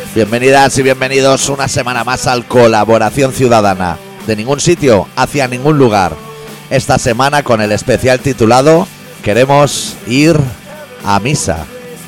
Bienvenidas y bienvenidos una semana más al Colaboración Ciudadana. De ningún sitio hacia ningún lugar. Esta semana con el especial titulado Queremos ir a misa.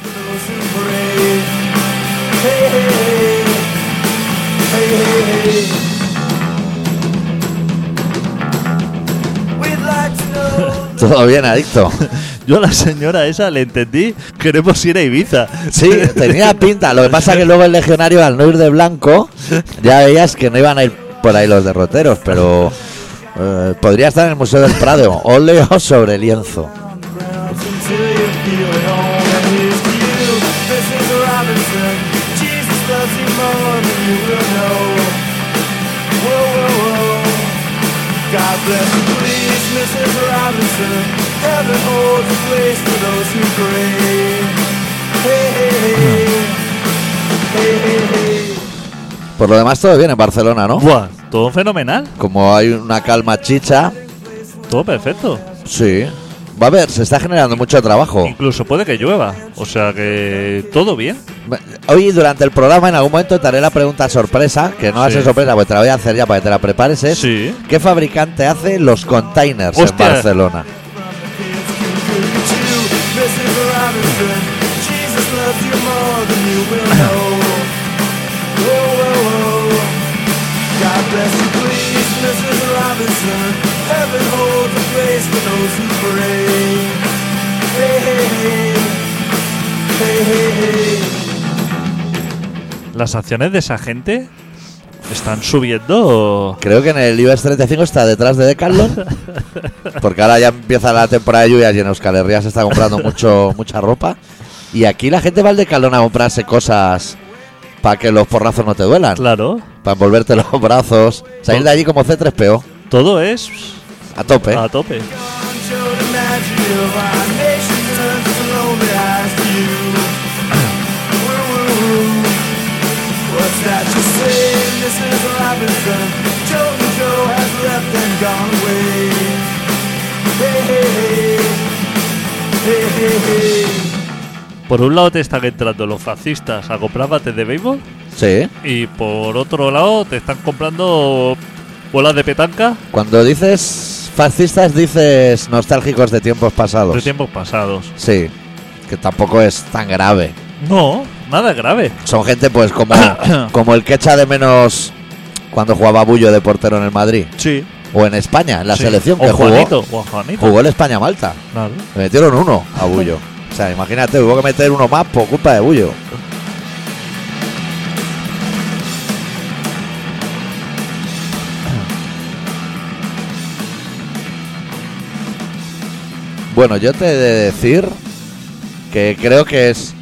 ¿Todo bien, adicto? Yo a la señora esa le entendí, queremos ir a Ibiza. Sí, tenía pinta. Lo que pasa que luego el legionario, al no ir de blanco, ya veías que no iban a ir por ahí los derroteros, pero podría estar en el Museo del Prado. Óleo sobre lienzo. Por lo demás todo bien en Barcelona, ¿no? Buah, todo fenomenal. Como hay una calma chicha. Todo perfecto. Sí. Va a ver, se está generando mucho trabajo. Incluso puede que llueva. O sea que todo bien. Hoy durante el programa en algún momento te haré la pregunta sorpresa, que no va a ser sorpresa, pues te la voy a hacer ya para que te la prepares. Sí. ¿Qué fabricante hace los containers en Barcelona? Las acciones de esa gente están subiendo. Creo que en el IBEX 35 está detrás de Decathlon, porque ahora ya empieza la temporada de lluvias y en Euskal Herria se está comprando mucha ropa. Y aquí la gente va al Decathlon a comprarse cosas para que los porrazos no te duelan. Claro. Para envolverte los brazos. Salir de allí como C3PO. Todo es a tope. A tope. Por un lado te están entrando los fascistas a comprar bates de béisbol. Sí. Y por otro lado te están comprando bolas de petanca. Cuando dices fascistas dices nostálgicos de tiempos pasados. De tiempos pasados. Sí. Que tampoco es tan grave. No, nada grave. Son gente pues como el que echa de menos cuando jugaba Bullo de portero en el Madrid. Sí. O en España, en la selección que Juanito. Jugó el España-Malta. Claro. Le metieron uno a Bullo. O sea, imagínate, hubo que meter uno más por culpa de Bullo. Bueno, yo te he de decir que creo que es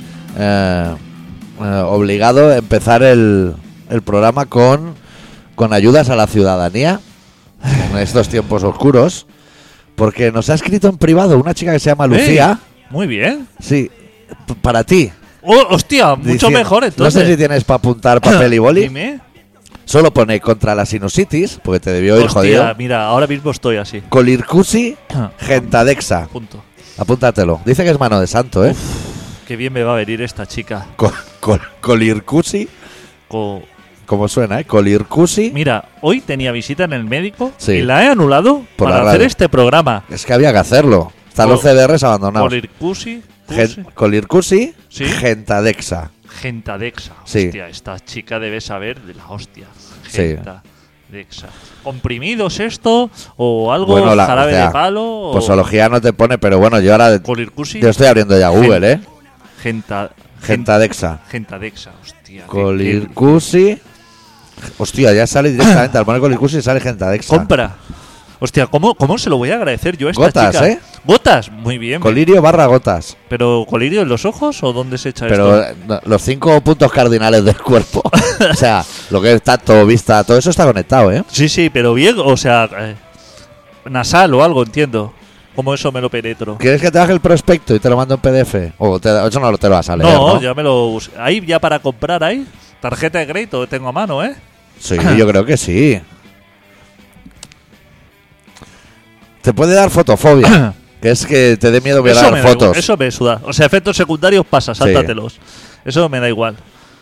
obligado empezar el programa con ayudas a la ciudadanía en estos tiempos oscuros, porque nos ha escrito en privado una chica que se llama Lucía. Muy bien. Sí, para ti. Oh, hostia, mucho mejor entonces. No sé si tienes para apuntar papel y boli. Dime. Solo pone contra la sinusitis, porque te debió ir jodido. Mira, ahora mismo estoy así. Colircusi Gentadexa. Punto. Apúntatelo. Dice que es mano de santo, ¿eh? Uf, qué bien me va a venir esta chica. Colircusi. ¿Cómo suena, eh? Colircusi. Mira, hoy tenía visita en el médico. Sí. Y la he anulado para hacer este programa. Es que había que hacerlo. Están los CDRs abandonados. Colircusi ¿Sí? Gentadexa. Gentadexa. Sí. Hostia, esta chica debe saber de la hostia. Sí. Gentadexa. ¿Comprimidos esto? ¿O algo? Bueno, ¿Jarabe de palo? Posología no te pone, pero bueno, yo ahora. Colircusi. Yo estoy abriendo ya Google, ¿eh? Gentadexa. Gentadexa, hostia. Colircusi. Hostia, ya sale directamente. Al poner Colircusi sale Gentadexa. Compra. Hostia, ¿cómo se lo voy a agradecer yo a esta gotas, chica? ¿Eh? Gotas, muy bien. Colirio barra gotas. ¿Pero colirio en los ojos o dónde se echa pero esto? Pero los 5 puntos cardinales del cuerpo. O sea, lo que es tacto, vista, todo eso está conectado, ¿eh? Sí, pero bien, o sea, nasal o algo, entiendo. ¿Cómo eso me lo penetro? ¿Quieres que te baje el prospecto y te lo mando en PDF? O eso no te lo vas a leer, ¿no? Ya me lo... Ahí ya para comprar, ahí. Tarjeta de crédito que tengo a mano, ¿eh? Sí, yo creo que sí. Te puede dar fotofobia. Que es que te dé miedo mirar fotos. Eso me suda. O sea, efectos secundarios pasa, sáltatelos. Sí. Eso me da igual.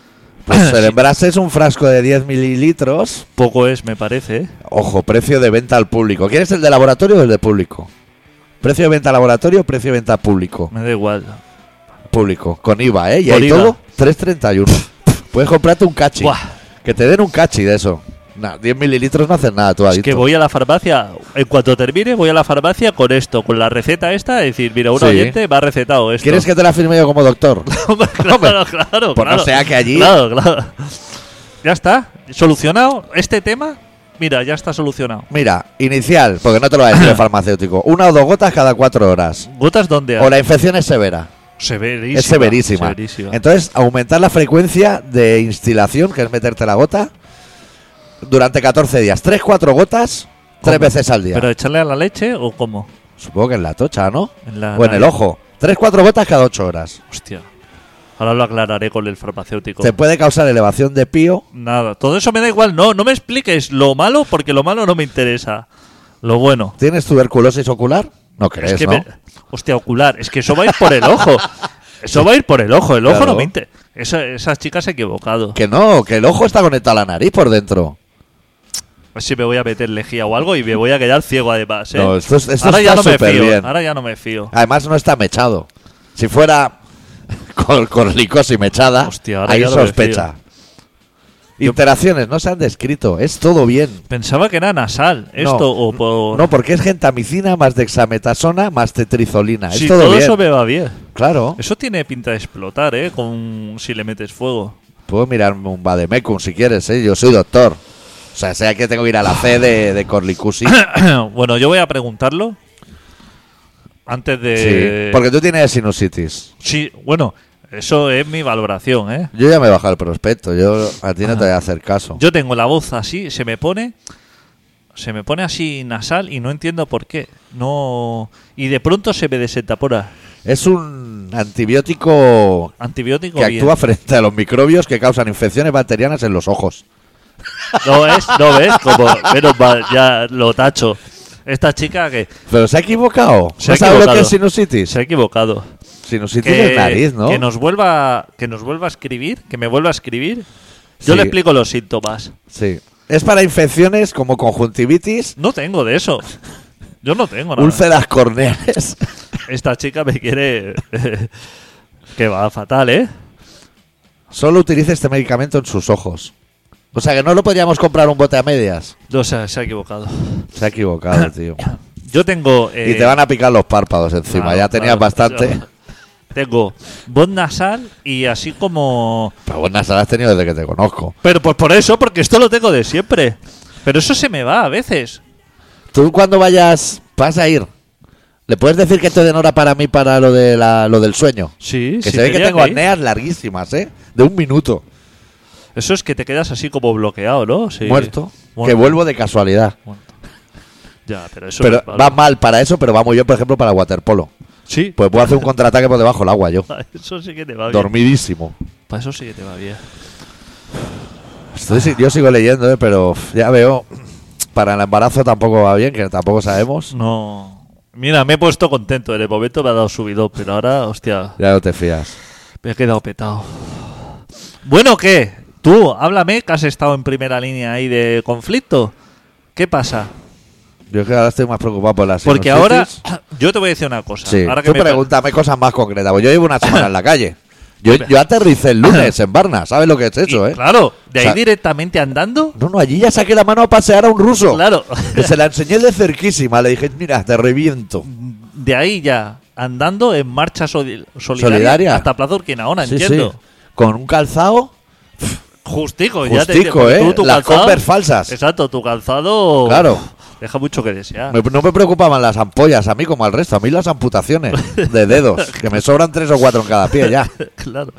Pues el envase es un frasco de 10 mililitros. Poco es, me parece, ¿eh? Ojo, precio de venta al público. ¿Quieres el de laboratorio o el de público? Precio de venta laboratorio, precio de venta público. Me da igual. Público, con IVA, ¿eh? Y Con ahí IVA. todo, 3,31. Puedes comprarte un cachi. Buah. Que te den un cachi de eso. Nah, 10 mililitros no hacen nada, tú Es adicto. que voy a la farmacia, en cuanto termine, voy a la farmacia con esto, con la receta esta, decir, mira, un Sí. oyente me ha recetado esto. ¿Quieres que te la firme yo como doctor? claro, claro. Pues no sea que allí... Claro, claro. Ya está, solucionado. Este tema, mira, ya está solucionado. Mira, inicial, porque no te lo va a decir el farmacéutico. 1 o 2 gotas cada 4 horas. ¿Gotas dónde hay? O la infección es severa. Severísima. Es severísima. Severísima. Entonces, aumentar la frecuencia de instilación, que es meterte la gota, durante 14 días. 3-4 gotas, 3 ¿Cómo? veces al día. ¿Pero echarle a la leche o cómo? Supongo que en la tocha, ¿no? En la O en el nariz. ojo. 3-4 gotas cada 8 horas. Hostia. Ahora lo aclararé con el farmacéutico. Te puede causar elevación de pío. Nada, todo eso me da igual. No me expliques lo malo porque lo malo no me interesa. Lo bueno. ¿Tienes tuberculosis ocular? No crees, Es que ¿no? hostia, ocular. Es que eso va a ir por el ojo. Eso va a ir por el ojo. El ojo Claro. no me interesa. Esa chica se ha equivocado. Que no, que el ojo está conectado a la nariz por dentro. A ver si me voy a meter lejía o algo y me voy a quedar ciego además, ¿eh? No, esto Ahora ya está no me súper fío. bien. Ahora ya no me fío. Además no está mechado. Si fuera con licosis mechada, Hostia, ahora ahí ya no me sospecha. Interacciones no se han descrito, es todo bien. Pensaba que era nasal esto No, o por... No, porque es gentamicina más dexametasona más tetrizolina. Sí, es todo, bien. eso me va bien. Claro. Eso tiene pinta de explotar, ¿eh? Si le metes fuego. Puedo mirarme un vademecum si quieres, ¿eh? Yo soy doctor. O sea, sé que tengo que ir a la C de Corlicusi. Bueno, yo voy a preguntarlo antes de... Sí, porque tú tienes sinusitis. Sí, bueno, eso es mi valoración, ¿eh? Yo ya me he bajado el prospecto. Yo a ti no te voy a hacer caso. Yo tengo la voz así, se me pone así nasal y no entiendo por qué. No, y de pronto se me desentapona. Es un antibiótico Antibiótico que bien. actúa frente a los microbios que causan infecciones bacterianas en los ojos. No ves, como menos mal, ya lo tacho. Esta chica que Pero se ha equivocado. Se ha ¿No sabes lo que equivocado. es sinusitis? se ha equivocado. Sinusitis es nariz, ¿no? Que nos vuelva a escribir, que me vuelva a escribir. Yo Sí. le explico los síntomas. Sí. Es para infecciones como conjuntivitis, No tengo de eso. Yo no tengo nada. úlceras corneales. Esta chica me quiere que va fatal, ¿eh? Solo utilice este medicamento en sus ojos. O sea que no lo podríamos comprar un bote a medias. O sea, se ha equivocado. Se ha equivocado, tío. Yo tengo... Y te van a picar los párpados encima. claro, Ya tenías claro. bastante. Yo tengo voz nasal y así como... Pero buenas las has tenido desde que te conozco. Pero pues por eso, porque esto lo tengo de siempre. Pero eso se me va a veces. Tú cuando vas a ir, ¿le puedes decir que te den hora para mí para lo del sueño? Sí, Que sí, se ve que tenía tengo ir. apneas larguísimas, ¿eh? De 1 minuto. Eso es que te quedas así como bloqueado, ¿no? Sí. Muerto. Que Muerto. vuelvo de casualidad. Muerto. Ya, pero eso Pero es malo. va mal para eso, pero va muy bien, por ejemplo, para waterpolo. Sí. Pues puedo hacer un contraataque por debajo del agua yo. Eso sí que te va bien. Dormidísimo. Para eso sí que te va bien. Yo sigo leyendo, pero ya veo. Para el embarazo tampoco va bien, que tampoco sabemos. No. Mira, me he puesto contento. En el momento me ha dado subidón, pero ahora, hostia, Ya no te fías. me he quedado petado. Bueno, ¿qué? Tú, háblame, que has estado en primera línea ahí de conflicto. ¿Qué pasa? Yo es que ahora estoy más preocupado por las Porque sinusitis. ahora, yo te voy a decir una cosa. Sí, Ahora que tú me pregúntame cosas más concretas. Pues yo llevo una semana en la calle. Yo aterricé el lunes en Varna. ¿Sabes lo que es eso, Y, eh? Claro, de ahí O sea, directamente andando. No, allí ya saqué la mano a pasear a un ruso. Claro. Que se la enseñé de cerquísima. Le dije, mira, te reviento. De ahí ya, andando en marcha Solidaria. hasta Plaza Urquinaona, Sí, entiendo. sí. Con un calzado Justico, ya te justico, porque ¿eh? tú, tu Las calzado- Converse falsas. Exacto, tu calzado Claro. deja mucho que desear. No me preocupaban las ampollas a mí como al resto. A mí las amputaciones de dedos. Que me sobran 3 o 4 en cada pie ya. Claro.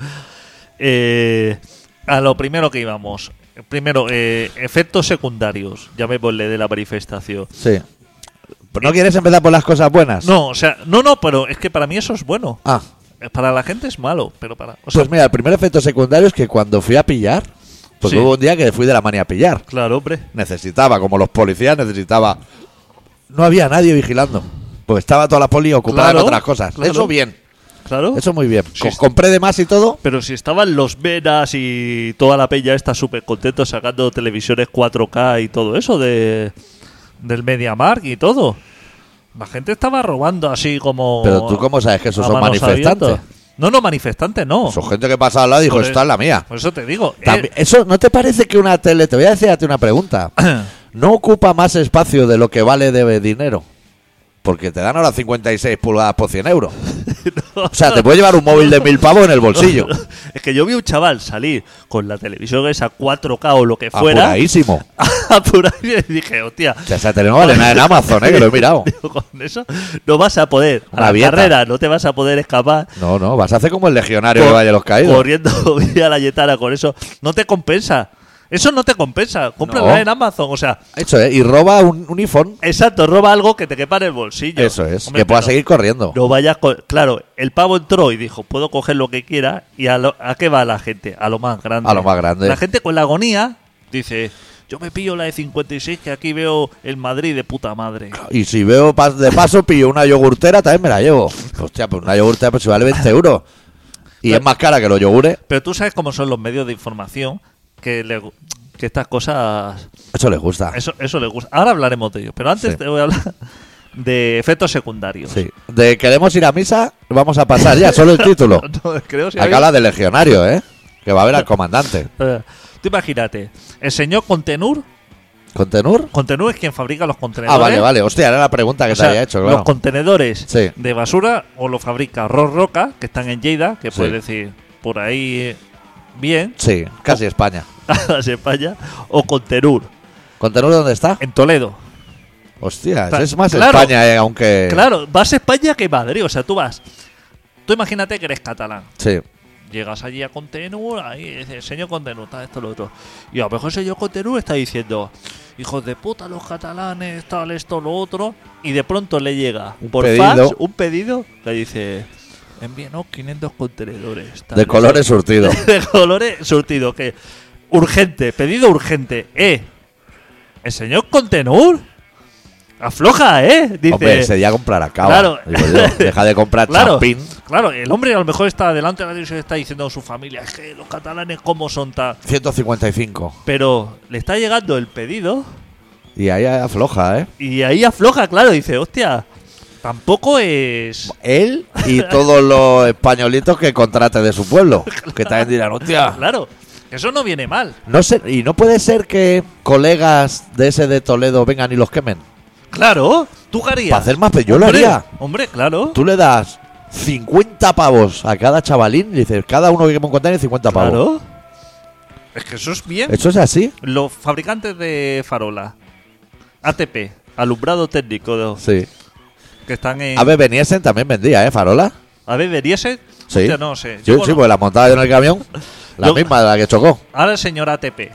A lo primero que íbamos. Primero, efectos secundarios, llamémosle, de la manifestación. Sí. ¿Pero no quieres empezar por las cosas buenas? No, o sea, no, pero es que para mí eso es bueno. Ah, Para la gente es malo, pero para... O sea, pues mira, el primer efecto secundario es que cuando fui a pillar, pues Sí. hubo un día que fui de la manía a pillar. claro, hombre. Necesitaba, como los policías, No había nadie vigilando. Pues estaba toda la poli ocupada Claro, en otras cosas. claro. Eso bien. Claro. Eso muy bien. Sí. Compré de más y todo. Pero si estaban los Venas y toda la peña está súper contento sacando televisores 4K y todo eso del MediaMarkt y todo. La gente estaba robando así como... Pero tú cómo sabes que esos a son manos manifestantes. abiertas. No, manifestantes no. Son gente que pasa al lado y dijo, Por esta es la mía. Por eso te digo. ¿Eso no te parece que una tele... Te voy a decir a ti una pregunta. ¿No ocupa más espacio de lo que vale de dinero? Porque te dan ahora 56 pulgadas por 100 euros. O sea, te puedes llevar un móvil de 1000 pavos en el bolsillo. Es que yo vi un chaval salir con la televisión esa 4K o lo que fuera. Apuradísimo. Apuradísimo. Y dije, hostia. O sea, esa tele no vale nada en Amazon, que lo he mirado. Digo, con eso no vas a poder. A La la dieta. carrera no te vas a poder escapar. No, vas a hacer como el legionario de Valle de los Caídos. Corriendo vía la Yetana con eso. No te compensa. Eso no te compensa. Cómprala No. en Amazon. O sea, Eso es, y roba un iPhone. exacto, roba algo que te quepa en el bolsillo. Eso es, Hombre, que pueda pero seguir corriendo. no vayas claro, el pavo entró y dijo, puedo coger lo que quiera. ¿Y a qué va la gente? A lo más grande. A lo más grande. La gente con la agonía dice, yo me pillo la de 56 que aquí veo el Madrid de puta madre. Y si veo de paso, pillo una yogurtera, también me la llevo. Hostia, pues una yogurtera pues si vale 20 euros. Y Pero- es más cara que los yogures. Pero tú sabes cómo son los medios de información que estas cosas... Eso les gusta. Eso les gusta. Ahora hablaremos de ello. Pero antes Sí. te voy a hablar de efectos secundarios. Sí. De queremos ir a misa, vamos a pasar ya, solo el título. No, creo si Acá habla del legionario, que va a ver al comandante. Tú imagínate, el señor Contenur ¿Contenur? es quien fabrica los contenedores. Vale. Hostia, era la pregunta que O te sea, había hecho, claro. los contenedores Sí. de basura o los fabrica Ros Roca, que están en Lleida, que Sí. puedes decir por ahí bien, Sí, casi España. hacia España, o Contenur, ¿Contenur dónde está? en Toledo. Hostia, Ta- es más claro. España, aunque... Claro, vas a España que Madrid. O sea, tú imagínate que eres catalán. Sí. Llegas allí a Contenur, ahí dice, señor Contenur, tal, esto, lo otro. Y a lo mejor el señor Contenur está diciendo, hijos de puta los catalanes, tal, esto, lo otro. Y de pronto le llega Un por pedido. fax un pedido que dice, envíenos 500 contenedores. tal, De colores surtidos. de colores surtidos. Que urgente, pedido urgente. El señor Contenur afloja, dice. Hombre, ese día comprará cava. Claro. Digo yo, deja de comprar Claro, champín. claro, el hombre a lo mejor está delante de la televisión y está diciendo a su familia, es que los catalanes cómo son tal. 155. Pero le está llegando el pedido Y ahí afloja, y ahí afloja, claro, dice, hostia, tampoco es... Él y todos los españolitos que contrate de su pueblo. Que también dirán, hostia. Claro, eso no viene mal. No sé, y no puede ser que colegas de ese de Toledo vengan y los quemen. Claro, ¿tú qué harías? Para hacer más, pero yo lo Hombre, haría. Hombre, claro. Tú le das 50 pavos a cada chavalín y dices, cada uno que queme un contenedor 50 pavos. Claro. Es que eso es bien. ¿Eso es así? Los fabricantes de farola, ATP, alumbrado técnico, Sí. que están en... A ver, Beniesen también vendía, ¿Farola? A ver, ¿veriese? Sí. Hostia, no sé. Sí, Yo sí, pues la montaba yo en el camión. La Yo- misma de la que chocó. Ahora el señor ATP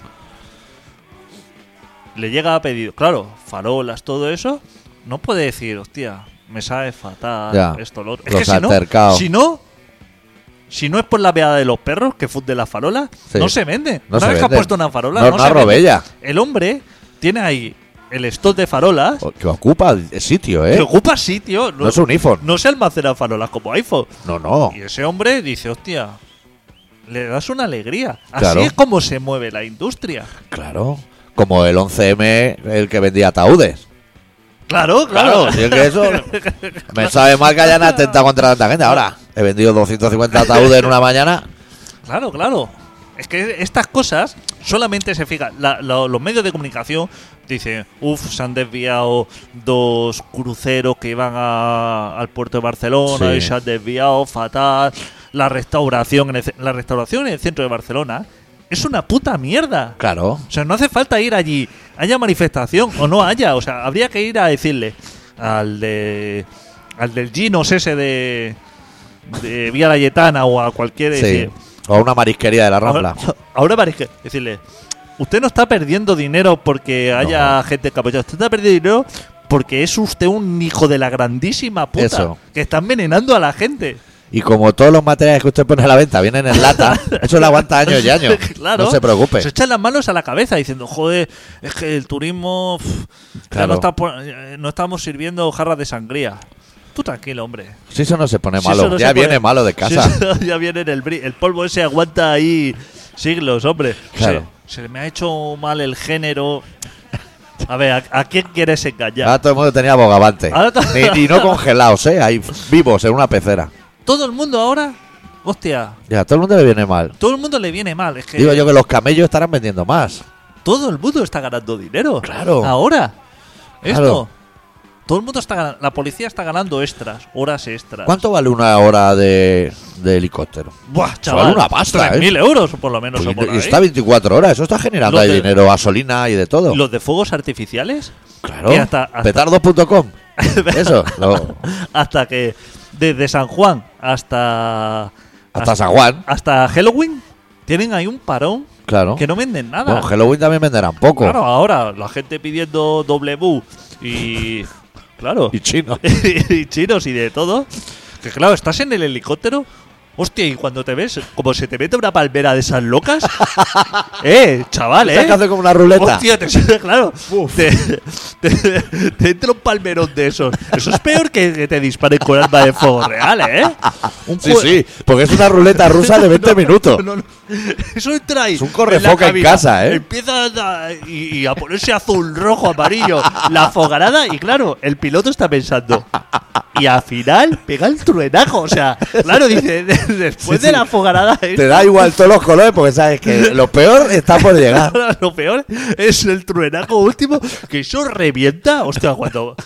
le llega a pedir, claro, farolas, todo eso, no puede decir, hostia, me sabe fatal, Ya, esto, lo otro. Es los que si no, altercados. si no es por la veada de los perros que funde las farolas, Sí. no se vende. No Una se vez que ha venden. puesto una farola, No, no, no se vende. arrobella. El hombre tiene ahí el stock de farolas Que ocupa el sitio, que ocupa sitio. No es un iPhone. No se almacenan farolas como iPhone. No. Y ese hombre dice, hostia, le das una alegría. Claro. Así es como se mueve la industria. Claro. Como el 11M, el que vendía ataúdes. Claro, claro. Si es que eso me sabe mal que hayan atentado contra tanta gente. Ahora, he vendido 250 ataúdes en una mañana. Claro, claro. Es que estas cosas solamente se fijan. Los medios de comunicación dicen, se han desviado 2 cruceros que iban al puerto de Barcelona Sí. y se han desviado fatal. La restauración en el centro de Barcelona es una puta mierda. Claro. O sea, no hace falta ir allí, haya manifestación o no haya. O sea, habría que ir a decirle al del Ginos ese de Vía Layetana o a cualquier... Sí. decir, O una marisquería de la Rambla. ahora parece decirle, usted no está perdiendo dinero porque haya gente capochada, usted está perdiendo dinero porque es usted un hijo de la grandísima puta Eso. que está envenenando a la gente. Y como todos los materiales que usted pone a la venta vienen en lata, eso le aguanta años y años. Claro. No se preocupe. Se echan las manos a la cabeza diciendo, joder, es que el turismo ya Claro. no estamos sirviendo jarras de sangría. Tú tranquilo, hombre. Si eso no se pone Si malo, eso no ya se viene pone- malo de si casa. eso ya viene en el polvo ese aguanta ahí siglos, hombre. Claro. Se me ha hecho mal el género. A ver, ¿a quién quieres engañar? Ahora todo el mundo tenía bogavante. Ahora Y no congelados, ahí vivos en una pecera. Todo el mundo ahora, hostia, Ya, a todo el mundo le viene mal. todo el mundo le viene mal. Es que Digo yo que los camellos estarán vendiendo más. todo el mundo está ganando dinero. Claro. Ahora. Esto. Claro. Todo el mundo está ganando. La policía está ganando extras, horas extras. ¿Cuánto vale una hora de helicóptero? Buah, Eso chaval. vale una pasta, 3.000 euros por lo menos. o por Y ahí. está 24 horas, eso está generando Los ahí de- dinero, gasolina y de todo. Los de fuegos artificiales. Claro. que hasta- Petardos.com. Eso. Hasta que desde San Juan hasta Hasta San Juan. hasta Halloween tienen ahí un parón Claro. que no venden nada. Bueno, Halloween también venderán poco. Claro, ahora la gente pidiendo W y claro Y chino. y chinos y de todo. Que claro, estás en el helicóptero. Hostia, y cuando te ves, como se te mete una palmera de esas locas. Chaval, Tienes que hacer como una ruleta. Hostia, claro. Te entra un palmerón de esos. Eso es peor que te disparen con arma de fuego real, ¿eh? Un Sí, jue- sí, porque es una ruleta rusa de 20 minutos. No. Eso entra ahí. Es un correfoca la en cabina, casa, ¿eh? Empieza y a ponerse azul, rojo, amarillo. La fogarada, y claro, el piloto está pensando. Y al final pega el truenajo. O sea, claro, dice, después Sí, de sí. la fogarada. Te da igual todos los colores porque sabes que lo peor está por llegar. Ahora, lo peor es el truenaco último, que eso revienta. Hostia,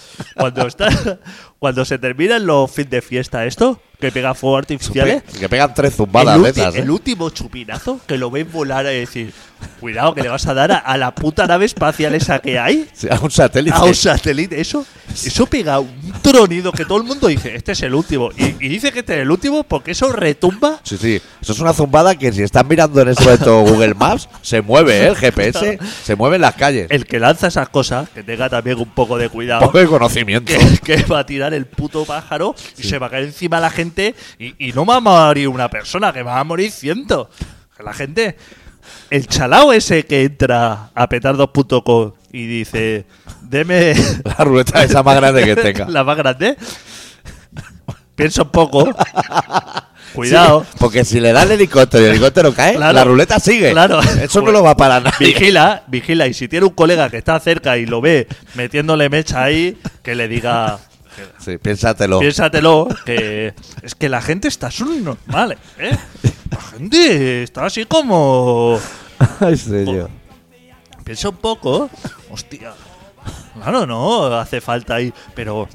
cuando se terminan los fin de fiesta esto, que pega fuegos artificiales, Que pegan 3 zumbadas el, de esas, ¿eh? el último chupinazo, que lo ven volar y decir, cuidado que le vas a dar a la puta nave espacial esa que hay, Sí, a un satélite. a un satélite. Eso pega un tronido que todo el mundo dice, este es el último. Y dice que este es el último porque eso retumba. Sí, sí. Eso es una zumbada que si están mirando en ese momento Google Maps, se mueve, ¿eh? El GPS se mueve en las calles. El que lanza esas cosas, que tenga también un poco de cuidado. Poco de conocimiento. que va a tirar el puto pájaro y se va a caer encima de la gente y no va a morir una persona, que va a morir cientos. Que la gente, el chalao ese que entra a petardos.com y dice, deme La ruleta esa más grande que tenga. la más grande, piensa un poco, cuidado. Sí, porque si le da el helicóptero y el helicóptero cae, Claro. la ruleta sigue. Claro. Eso no lo va a parar nadie. Vigila, y si tiene un colega que está cerca y lo ve metiéndole mecha ahí, que le diga, Sí, piénsatelo. piénsatelo, que es que la gente está subnormal, ¿eh? La gente está así como... Ay, señor. Piensa un poco, hostia. Claro, no, hace falta ahí, pero...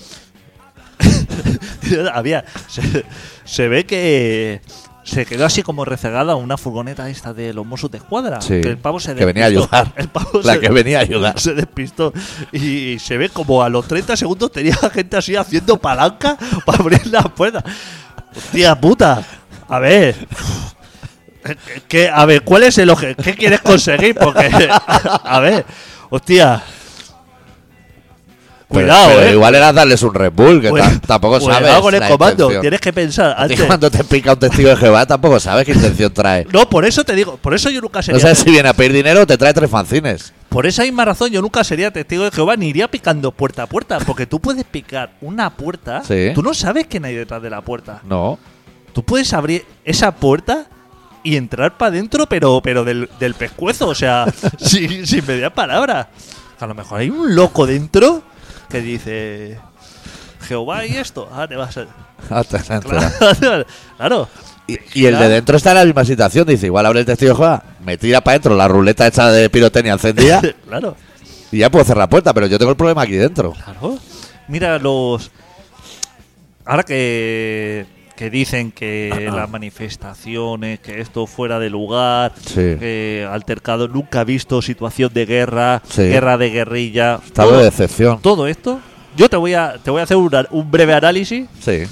se ve que se quedó así como rezagada una furgoneta esta de los Mossos de Escuadra. Sí, Que el pavo se que venía a despistó. ayudar. El pavo La que venía a ayudar. Se despistó. Y se ve como a los 30 segundos tenía gente así haciendo palanca para abrir la puerta. Hostia puta. A ver. A ver, ¿cuál es el objetivo? ¿Qué quieres conseguir? Porque, a ver, hostia. Cuidado, pero igual era darles un Red Bull, que tampoco cuidado sabes. con el la comando. intención. Tienes que pensar A ti antes. cuando te pica un testigo de Jehová, tampoco sabes qué intención trae. No, por eso te digo, por eso yo nunca No sería. sabes si viene a pedir dinero o te trae 3 fanzines. Por esa misma razón yo nunca sería testigo de Jehová ni iría picando puerta a puerta. Porque tú puedes picar una puerta. Sí. Tú no sabes quién hay detrás de la puerta. No. Tú puedes abrir esa puerta y entrar para adentro, pero del pescuezo. O sea, sin media palabra. A lo mejor hay un loco dentro que dice: Jehová y esto. Ah, te vas a. Ah, te has enterado. Claro. Y el de dentro está en la misma situación. Dice, igual abre el testigo de Jehová, me tira para adentro la ruleta hecha de pirotecnia encendida Claro. y ya puedo cerrar la puerta, pero yo tengo el problema aquí dentro. Claro. Mira los. Ahora que dicen que las manifestaciones, que esto fuera de lugar, Sí. que altercado, nunca ha visto situación de guerra, Sí. guerra de guerrilla. Estado de decepción. Todo esto, yo te voy a hacer un breve análisis. Sí.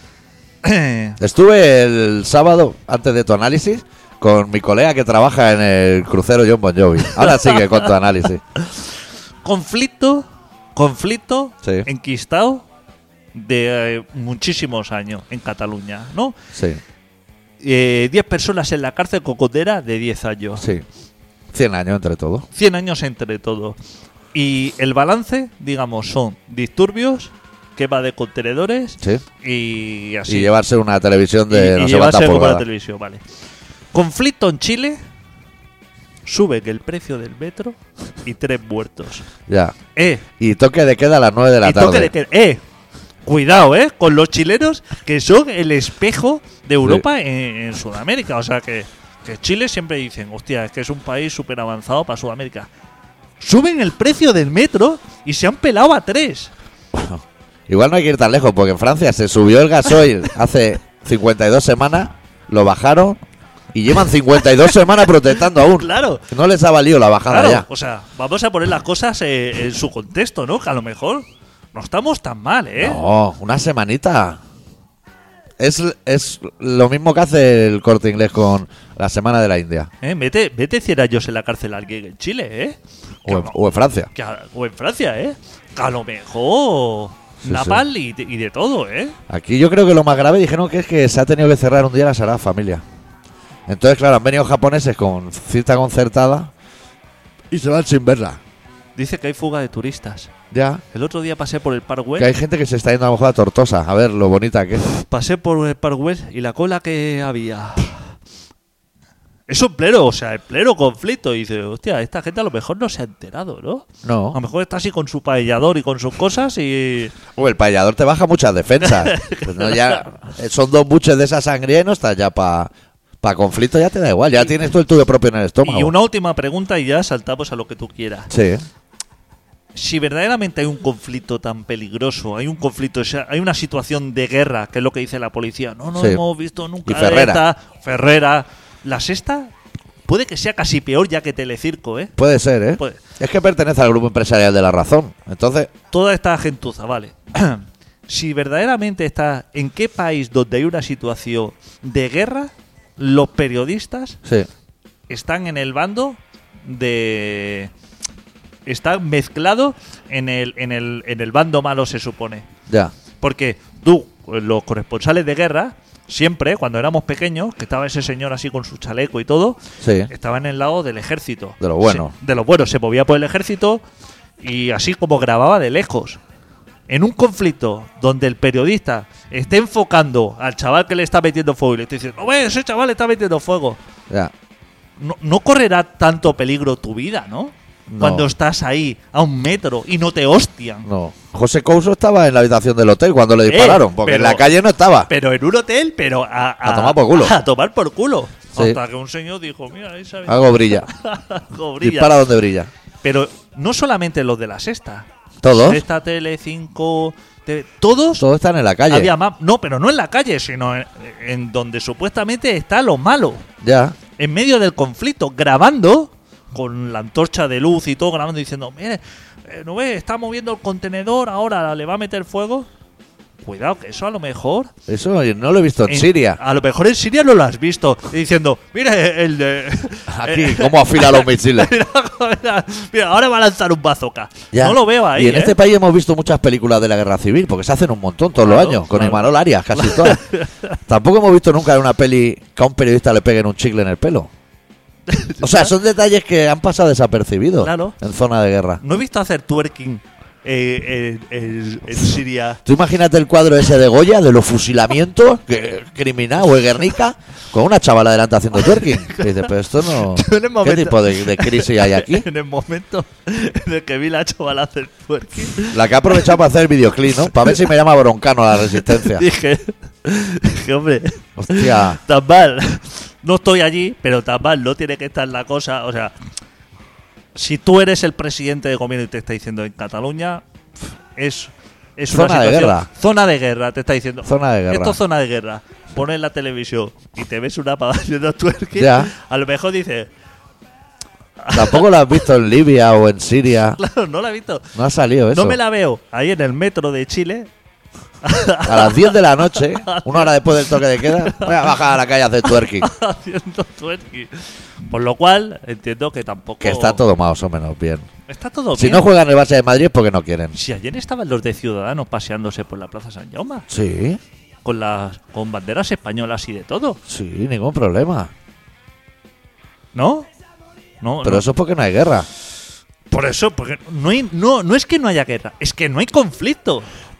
Estuve el sábado, antes de tu análisis, con mi colega que trabaja en el crucero John Bon Jovi. Ahora sigue con tu análisis. Conflicto Sí. enquistado de muchísimos años en Cataluña, ¿no? Sí, 10 personas en la cárcel con condena de 10 años. sí. 100 años entre todo. 100 años entre todo. Y el balance, digamos, son disturbios quema de contenedores Sí. y así. Y llevarse una televisión Y- de y no sé llevarse cuántas como la pulgadas. televisión, vale. Conflicto en Chile, sube que el precio del metro y 3 muertos. Ya. Eh, Y toque de queda a las 9 de la y toque tarde. de queda. Cuidado, con los chilenos que son el espejo de Europa en Sudamérica. O sea que Chile siempre dicen, hostia, es que es un país súper avanzado para Sudamérica. Suben el precio del metro y se han pelado a 3. Igual no hay que ir tan lejos, porque en Francia se subió el gasoil hace 52 semanas, lo bajaron y llevan 52 semanas protestando aún. Claro. No les ha valido la bajada Claro, ya. o sea, vamos a poner las cosas en su contexto, ¿no? Que a lo mejor no estamos tan mal, No, una semanita. Es lo mismo que hace el Corte Inglés con la Semana de la India. Mete 100 años en la cárcel a alguien en Chile, O en Francia. O en Francia, Que a lo mejor Sí, napal y de todo, Aquí yo creo que lo más grave dijeron que es que se ha tenido que cerrar un día la Sagrada Familia. Entonces, claro, han venido japoneses con cita concertada y se van sin verla. Dice que hay fuga de turistas. Ya. El otro día pasé por el Park Que Güell. hay gente que se está yendo a lo mejor a Tortosa. A ver lo bonita que es. Pasé por el Park Güell y la cola que había. Eso en pleno, o sea, en pleno conflicto. Y dice, hostia, esta gente a lo mejor no se ha enterado, ¿no? A No. lo mejor está así con su paellador y con sus cosas y... El payador te baja muchas defensas. Pues no, ya, son 2 buches de esa sangría y no estás ya para conflicto, ya te da igual. Ya tienes tú el tuyo propio en el estómago. Y una última pregunta y ya saltamos a lo que tú quieras. Sí. Si verdaderamente hay un conflicto tan peligroso, hay un conflicto, o sea, hay una situación de guerra, que es lo que dice la policía, no Sí. hemos visto nunca Y Ferrera. esta, Ferrera. La sexta puede que sea casi peor ya que Telecirco, Puede ser, ¿eh? Puede. Es que pertenece al grupo empresarial de La Razón. Entonces, Toda esta gentuza, vale. Si verdaderamente está en qué país donde hay una situación de guerra, los periodistas sí. están en el bando de... Están mezclados en el bando malo, se supone. Ya. Porque tú, los corresponsales de guerra, siempre, cuando éramos pequeños, que estaba ese señor así con su chaleco y todo, Sí. estaba en el lado del ejército. De lo bueno. De lo bueno. Se movía por el ejército y así como grababa de lejos. En un conflicto donde el periodista esté enfocando al chaval que le está metiendo fuego y le está diciendo, no ves, ese chaval le está metiendo fuego, Ya. no correrá tanto peligro tu vida, ¿no? No. Cuando estás ahí a 1 metro y no te hostian. No. José Couso estaba en la habitación del hotel cuando le dispararon, porque en pero- la calle no estaba. Pero en un hotel, pero A tomar por culo. A tomar por culo. Sí. Hasta que un señor dijo, mira, ahí sabe. Algo brilla. Algo brilla. Dispara donde brilla. Pero no solamente los de la sexta. ¿Todos? Sexta, Tele 5, todos Todos están en la calle. había más. No, pero no en la calle, sino en donde supuestamente está lo malo. Ya. En medio del conflicto, grabando con la antorcha de luz y todo, grabando diciendo, mire, ¿no ves? Está moviendo el contenedor, ahora le va a meter fuego. Cuidado, que eso a lo mejor... Eso no lo he visto en Siria. A lo mejor en Siria no lo has visto. Y diciendo, mire, el de... Aquí, cómo afila los misiles. Mira, ahora va a lanzar un bazooka. Ya. No lo veo ahí, Y en este país hemos visto muchas películas de la guerra civil, porque se hacen un montón todos Claro, los años, con claro. Imanol Arias, casi todas. Tampoco hemos visto nunca en una peli que a un periodista le peguen un chicle en el pelo. O sea, son detalles que han pasado desapercibidos Claro. en zona de guerra. No he visto hacer twerking en Siria. Tú imagínate el cuadro ese de Goya, de los fusilamientos, criminal o de Guernica, con una chavala delante haciendo twerking. Y dices, pero esto no... Yo en el ¿Qué momento- tipo de crisis hay aquí? En el momento en el que vi la chavala hacer twerking, La que ha aprovechado para hacer el videoclip, ¿no? Para ver si me llama Broncano a la Resistencia. dije, hombre, Hostia. tan mal. No estoy allí, pero tan mal no tiene que estar la cosa. O sea, si tú eres el presidente de gobierno y te está diciendo en Cataluña, es una Zona de situación- guerra. Zona de guerra, te está diciendo. Zona de guerra. Esto es zona de guerra. Pones la televisión y te ves una pava haciendo twerking. Ya. A lo mejor dices, Tampoco lo has visto en Libia o en Siria. claro, no la he visto. No ha salido eso. No me la veo ahí en el metro de Chile. A las 10 de la noche, una hora después del toque de queda, voy a bajar a la calle a hacer twerking. haciendo twerking. Por lo cual, entiendo que tampoco. Que está todo más o menos bien. Está todo Si bien. no juegan el Barça de Madrid es porque no quieren. Si ayer estaban los de Ciudadanos paseándose por la Plaza San Jaume, Sí, con banderas españolas y de todo, sí, ningún problema. ¿no? No, Pero no. eso es porque no hay guerra. Por eso, porque no es que no haya guerra, es que no hay conflicto.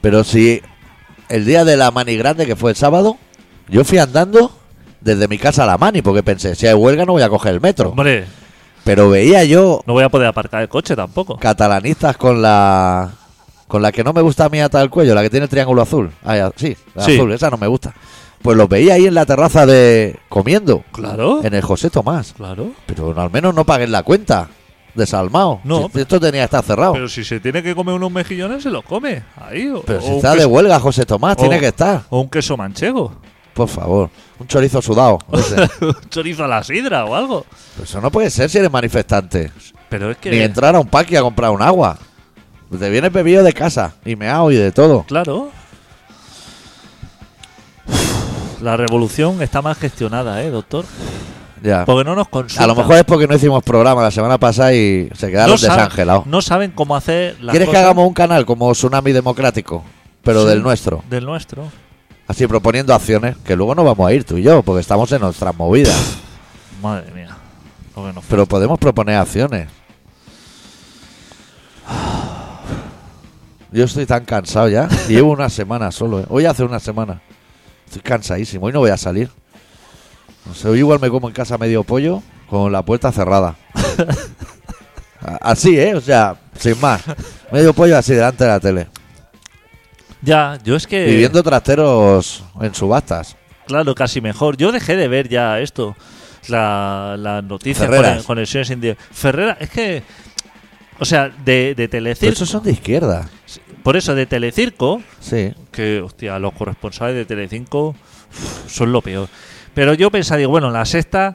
Pero si el día de la Mani Grande, que fue el sábado, yo fui andando desde mi casa a la Mani, porque pensé, si hay huelga no voy a coger el metro. Hombre, Pero veía yo no voy a poder aparcar el coche tampoco. catalanistas con la que no me gusta a mí hasta el cuello, la que tiene el triángulo azul. Sí, la Sí. azul, esa no me gusta. Pues los veía ahí en la terraza comiendo. Claro. En el José Tomás. Claro. Pero al menos no paguen la cuenta. Desalmado. No. Si esto tenía que estar cerrado. Pero si se tiene que comer unos mejillones, se los come. Ahí. Pero si un está de queso- huelga José Tomás, tiene que estar. O un queso manchego. Por favor. Un chorizo sudado. ese. Un chorizo a la sidra o algo. Pero eso no puede ser si eres manifestante. Pero es que. Ni entrar a un paqui a comprar un agua. Te vienes bebido de casa. Y meao y de todo. Claro. La revolución está mal gestionada, doctor? Ya. Porque no nos consultan. A lo mejor es porque no hicimos programa la semana pasada y se quedaron no saben- desangelados. No saben cómo hacer las ¿Quieres que cosas hagamos un canal como Tsunami Democrático? Pero Sí. del nuestro. del nuestro. Así proponiendo acciones. Que luego no vamos a ir tú y yo. Porque estamos en nuestras movidas. Madre mía. Lo que nos Pero podemos proponer acciones. Yo estoy tan cansado ya. Llevo una semana solo. Hoy hace una semana. Estoy cansadísimo. Hoy no voy a salir. No sé, hoy igual me como en casa medio pollo con la puerta cerrada. Así, O sea, sin más. Medio pollo así delante de la tele. Ya, yo es que. Viviendo trasteros en subastas. Claro, casi mejor. Yo dejé de ver ya esto. Las noticias Ferreras. conexiones indirectas. Ferrera, es que. O sea, de Pero Telecirco. esos son de izquierda. Por eso, de Telecirco. Sí. Que, hostia, los corresponsales de Telecinco son lo peor. Pero yo pensaba, digo, bueno, la sexta.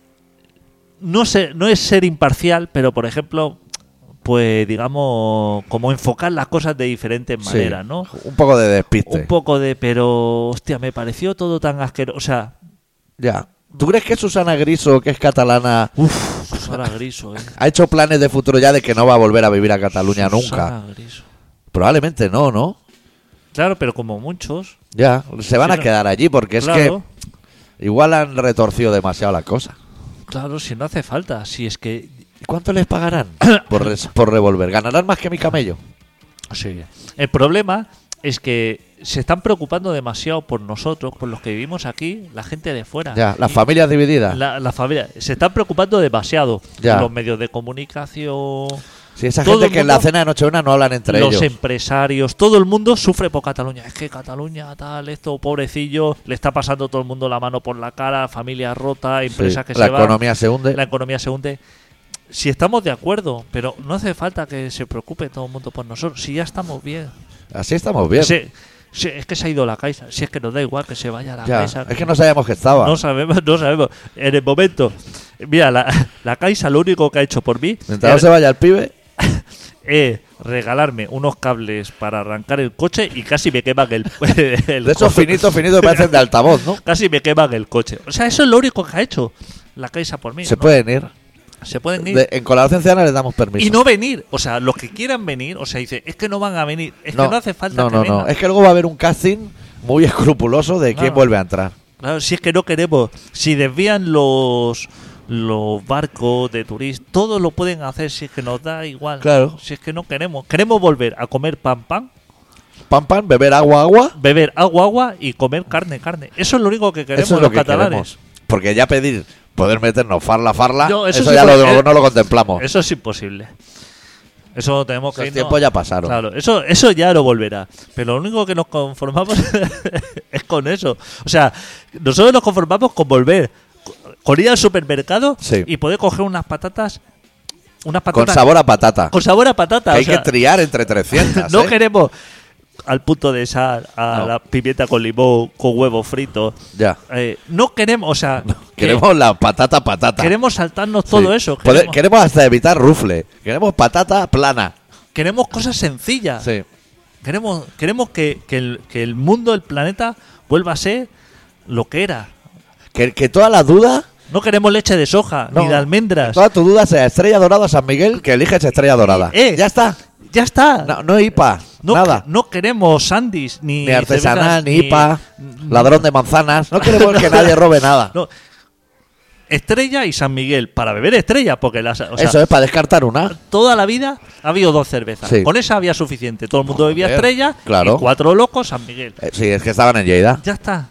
No sé, no es ser imparcial, pero por ejemplo. Pues digamos, como enfocar las cosas de diferentes Sí. maneras, ¿no? Un poco de despiste. Un poco de, pero, hostia, me pareció todo tan asqueroso. O sea, Ya. ¿Tú crees que Susana Griso, que es catalana, Susana Griso, ha hecho planes de futuro ya de que no va a volver a vivir a Cataluña nunca? Susana Griso. Probablemente no, ¿no? Claro, pero como muchos. Ya, se van Sí, a no. quedar allí porque es Claro, que igual han retorcido demasiado la cosa. claro, si no hace falta. Si es que. ¿Y cuánto les pagarán por revolver? ¿Ganarán más que mi camello? Sí. El problema es que se están preocupando demasiado por nosotros, por los que vivimos aquí, la gente de fuera. Ya, las Y familias divididas. la familia. Se están preocupando demasiado. Ya. Los medios de comunicación. Si esa todo gente el que en la mundo- cena de Nochebuena no hablan entre Los ellos. empresarios, todo el mundo sufre por Cataluña. Es que Cataluña, tal, esto, pobrecillo, le está pasando todo el mundo la mano por la cara, familia rota, empresas Sí, que la se van, economía se hunde. la economía se hunde. Si estamos de acuerdo, pero no hace falta que se preocupe todo el mundo por nosotros, si ya estamos bien. Así estamos bien. Es que se ha ido la Caixa, si es que nos da igual que se vaya la Ya, Caixa. es que no sabíamos que estaba. No sabemos, no sabemos. En el momento, mira, la Caixa lo único que ha hecho por mí Mientras no se vaya el pibe, es regalarme unos cables para arrancar el coche y casi me queman el de esos finitos que parecen de altavoz, ¿no? Casi me queman el coche. O sea, eso es lo único que ha hecho la Caixa por mí. Se ¿no? pueden ir. Se pueden ir En Colaboración Ciudadana les damos permiso. y no venir. O sea, los que quieran venir, o sea, dice, es que no van a venir. Es que no hace falta no, que no, vengan. no. Es que luego va a haber un casting muy escrupuloso de quién Claro. vuelve a entrar. Claro, si es que no queremos. Si desvían los barcos de turistas, todo lo pueden hacer si es que nos da igual. Claro. Si es que no queremos. Queremos volver a comer pan, Pan, pan, beber agua, agua. beber agua y comer carne. Eso es lo único que queremos Eso es los lo que catalanes. queremos. Porque ya pedir poder meternos farla, No, eso, sí ya puede- no lo contemplamos. Eso es imposible. Eso tenemos que Esos irnos- tiempos ya pasaron. Claro, eso ya no volverá. Pero lo único que nos conformamos es con eso. O sea, nosotros nos conformamos con volver, con ir al supermercado Sí. y poder coger unas patatas. Con sabor a patata. Con sabor a patata. Que o hay sea, que triar entre 300. no ¿eh? queremos al punto de sal, a No. la pimienta con limón, con huevo frito. Ya. No queremos, o sea, Queremos la patata. queremos saltarnos Sí. todo eso. Queremos hasta evitar rufle. Queremos patata plana. Queremos cosas sencillas. Sí. Queremos que el mundo, el planeta, vuelva a ser lo que era. Que toda la duda. No queremos leche de soja, No, ni de almendras. Toda tu duda sea Estrella Dorada San Miguel, que eliges Estrella Dorada. Ya está. Ya está. No IPA. No, nada. no queremos sandys, ni Ni artesanal, cervezas, ni IPA. Ladrón de manzanas. No queremos que nadie robe nada. No. Estrella y San Miguel. Para beber Estrella, porque Eso es, para descartar una. toda la vida ha habido 2 cervezas. Sí. Con esa había suficiente. Todo el mundo bebía Joder, Estrella claro. y 4 locos San Miguel. Sí, es que estaban en Lleida. Ya está.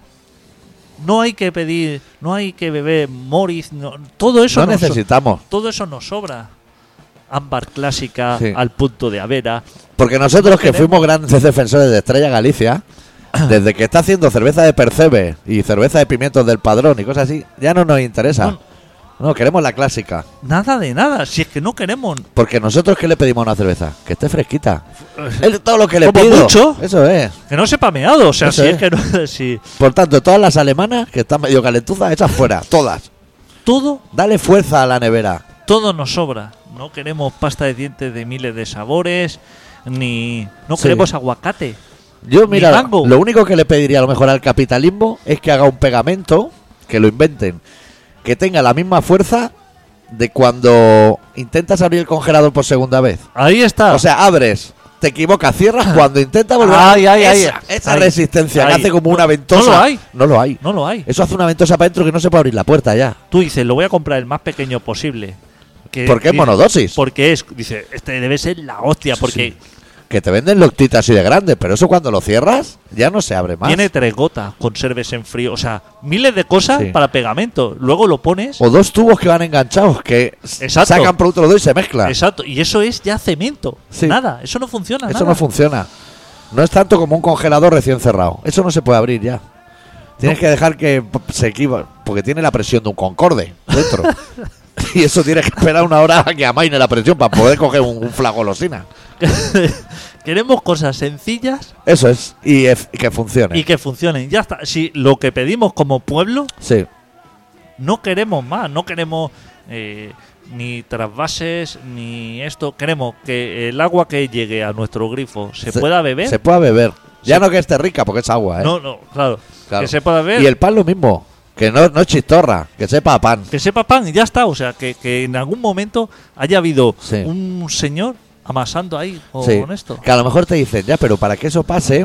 No hay que pedir, no hay que beber Morris, todo eso No nos necesitamos. todo eso nos sobra. Ámbar clásica Sí. al punto de Avera. Porque nosotros No que queremos. fuimos grandes defensores de Estrella Galicia, desde que está haciendo cerveza de Percebe y cerveza de pimientos del Padrón y cosas así, ya no nos interesa. No, queremos la clásica. Nada de nada, si es que no queremos. Porque nosotros, ¿qué le pedimos a una cerveza? Que esté fresquita. Es todo lo que le Como pido. mucho. Eso es. Que no sepa meado, o sea, Eso si es. es que no, si Por tanto, todas las alemanas que están medio calentuzas, hechas fuera. Todas. todo Dale fuerza a la nevera. todo nos sobra. No queremos pasta de dientes de miles de sabores, ni no Sí. queremos aguacate. Yo, mira, mango. lo único que le pediría a lo mejor al capitalismo es que haga un pegamento, que lo inventen, que tenga la misma fuerza de cuando intentas abrir el congelador por segunda vez. Ahí está. O sea, abres, te equivocas, cierras cuando intentas volver Ay, ay, ay. esa Ay, resistencia que ay. hace como No, una ventosa. no lo hay. No lo hay. no lo hay. Eso hace una ventosa para adentro que no se puede abrir la puerta ya. Tú dices, lo voy a comprar el más pequeño posible. Porque es dice- monodosis. Porque dice, este debe ser la hostia, porque Que te venden loctitas así de grandes, pero eso cuando lo cierras ya no se abre más. tiene 3 gotas, conserves en frío, o sea, miles de cosas Sí. para pegamento. Luego lo pones. O 2 tubos que van enganchados, que Exacto. sacan producto los dos y se mezclan. Exacto, y eso es ya cemento. Sí. Nada, eso no funciona. Eso nada. no funciona. No es tanto como un congelador recién cerrado. Eso no se puede abrir ya. Tienes que dejar que se equiva, porque tiene la presión de un Concorde dentro. Y eso tienes que esperar una hora a que amaine la presión para poder coger un flagolosina. Queremos cosas sencillas Eso es. Y que funcione. y que funcionen. Ya está. Si lo que pedimos como pueblo, Sí. no queremos más. No queremos ni trasvases, ni esto. Queremos que el agua que llegue a nuestro grifo se pueda beber. Se pueda beber. Ya Sí. no que esté rica, porque es agua, ¿eh? No, claro. Claro. Que se pueda beber. Y el pan lo mismo. Que no es chistorra. Que sepa a pan. Que sepa pan y ya está. O sea, que en algún momento haya habido Sí. un señor amasando ahí Sí. con esto. Que a lo mejor te dicen, ya, pero para que eso pase,